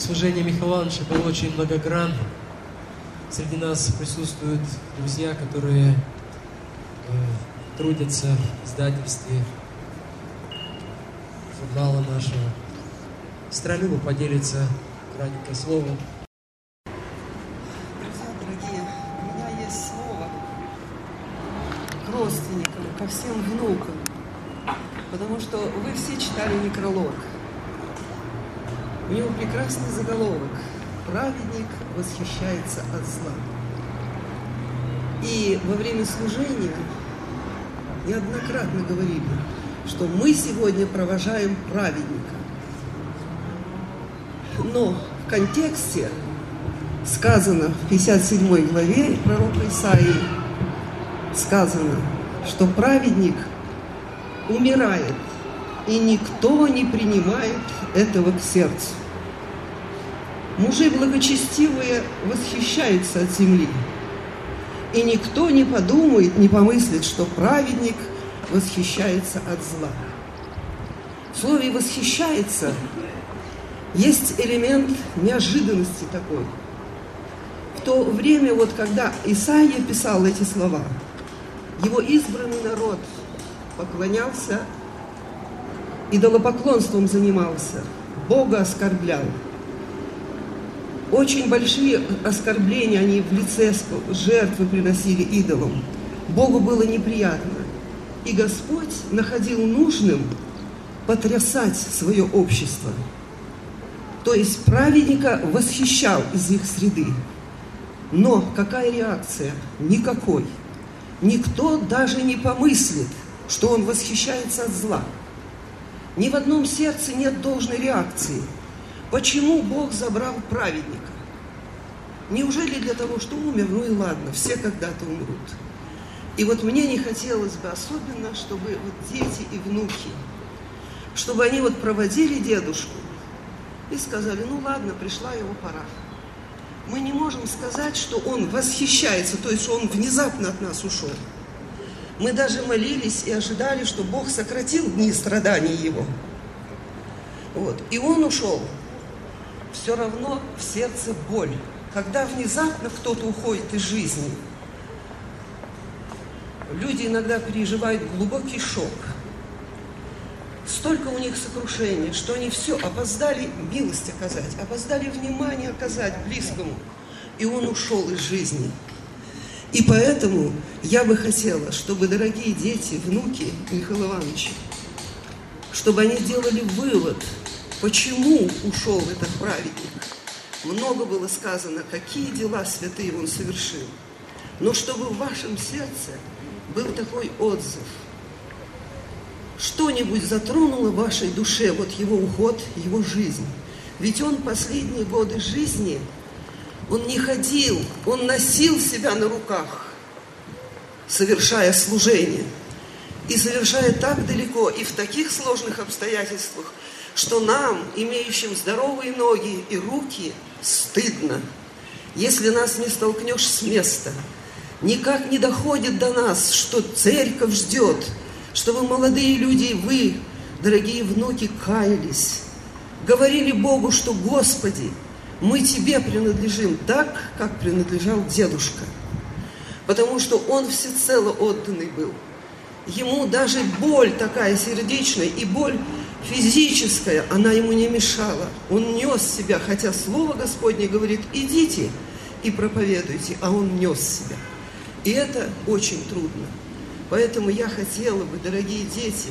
Служение Михаила Ивановича было очень многогранным. Среди нас присутствуют друзья, которые трудятся в издательстве журнала нашего. Сестра Люба поделится кратенько словом. Друзья дорогие, у меня есть слово к родственникам, ко всем внукам, потому что вы все читали некролог. У него прекрасный заголовок: «Праведник восхищается от зла». И во время служения неоднократно говорили, что мы сегодня провожаем праведника. Но в контексте сказано в 57 главе пророка Исаии, сказано, что праведник умирает, и никто не принимает этого к сердцу. Мужи благочестивые восхищаются от земли, и никто не подумает, не помыслит, что праведник восхищается от зла. В слове «восхищается» есть элемент неожиданности такой. В то время, вот когда Исаия писал эти слова, его избранный народ поклонялся, идолопоклонством занимался, Бога оскорблял. Очень большие оскорбления они в лице жертвы приносили идолам. Богу было неприятно. И Господь находил нужным потрясать свое общество. То есть праведника восхищал из их среды. Но какая реакция? Никакой. Никто даже не помыслит, что он восхищается от зла. Ни в одном сердце нет должной реакции. Почему Бог забрал праведника? Неужели для того, что умер? Ну и ладно, все когда-то умрут. И вот мне не хотелось бы особенно, чтобы вот дети и внуки, чтобы они вот проводили дедушку и сказали: ну ладно, пришла его пора. Мы не можем сказать, что он восхищается, то есть что он внезапно от нас ушел. Мы даже молились и ожидали, что Бог сократил дни страданий его. Вот. И он ушел. Все равно в сердце боль. Когда внезапно кто-то уходит из жизни, люди иногда переживают глубокий шок. Столько у них сокрушения, что они все опоздали милость оказать, опоздали внимание оказать близкому. И он ушел из жизни. И поэтому я бы хотела, чтобы дорогие дети, внуки Михаила Ивановича, чтобы они делали вывод, почему ушел этот праведник. Много было сказано, какие дела святые он совершил. Но чтобы в вашем сердце был такой отзыв. Что-нибудь затронуло в вашей душе, вот его уход, его жизнь. Ведь он последние годы жизни, он не ходил, он носил себя на руках, совершая служение. И совершая так далеко и в таких сложных обстоятельствах, что нам, имеющим здоровые ноги и руки, стыдно, если нас не столкнешь с места. Никак не доходит до нас, что церковь ждет, чтобы молодые люди, вы, дорогие внуки, каялись, говорили Богу, что: Господи, мы Тебе принадлежим так, как принадлежал дедушка, потому что он всецело отданный был. Ему даже боль такая сердечная и боль физическая, она ему не мешала. Он нес себя, хотя Слово Господне говорит: идите и проповедуйте, а он нес себя. И это очень трудно. Поэтому я хотела бы, дорогие дети,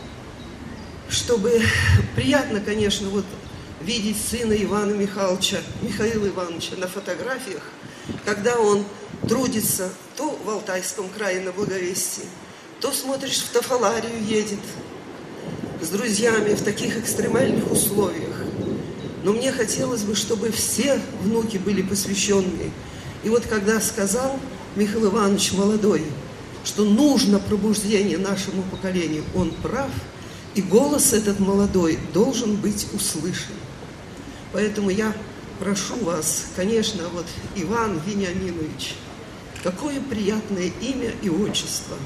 чтобы приятно, конечно, вот видеть сына Ивана Михайловича, Михаила Ивановича на фотографиях, когда он трудится то в Алтайском крае на Благовестии, то смотришь, в Тафаларию едет с друзьями в таких экстремальных условиях. Но мне хотелось бы, чтобы все внуки были посвященные. И вот когда сказал Михаил Иванович молодой, что нужно пробуждение нашему поколению, он прав, и голос этот молодой должен быть услышан. Поэтому я прошу вас, конечно, вот Иван Вениаминович, какое приятное имя и отчество.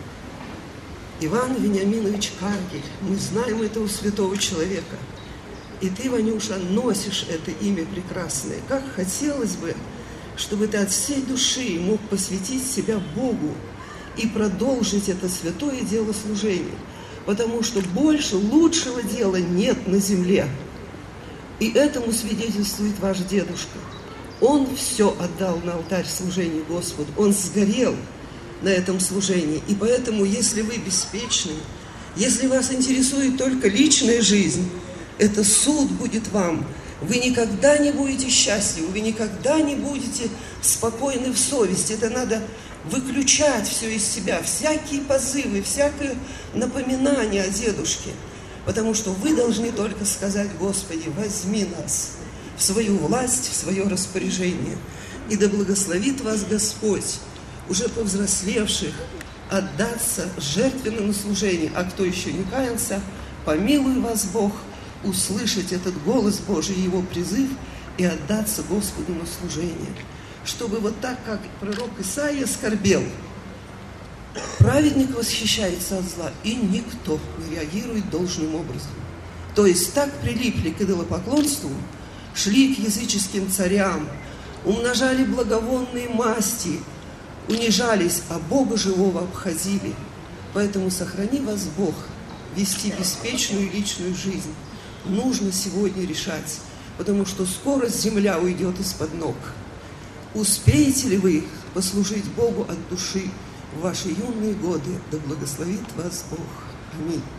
Иван Вениаминович Каргель. Мы знаем этого святого человека. И ты, Ванюша, носишь это имя прекрасное. Как хотелось бы, чтобы ты от всей души мог посвятить себя Богу и продолжить это святое дело служения. Потому что больше лучшего дела нет на земле. И этому свидетельствует ваш дедушка. Он все отдал на алтарь служения Господу. Он сгорел на этом служении. И поэтому, если вы беспечны, если вас интересует только личная жизнь, это суд будет вам. Вы никогда не будете счастливы, вы никогда не будете спокойны в совести. Это надо выключать все из себя, всякие позывы, всякое напоминание о дедушке. Потому что вы должны только сказать: Господи, возьми нас в свою власть, в свое распоряжение. И да благословит вас Господь, уже повзрослевших, отдаться жертвенному служению. А кто еще не каялся, помилуй вас Бог, услышать этот голос Божий, его призыв, и отдаться Господу на служение. Чтобы вот так, как пророк Исаия скорбел, праведник восхищается от зла, и никто не реагирует должным образом. То есть так прилипли к идолопоклонству, шли к языческим царям, умножали благовонные масти, унижались, а Бога живого обходили. Поэтому сохрани вас Бог вести беспечную личную жизнь. Нужно сегодня решать, потому что скоро земля уйдет из-под ног. Успеете ли вы послужить Богу от души в ваши юные годы? Да благословит вас Бог. Аминь.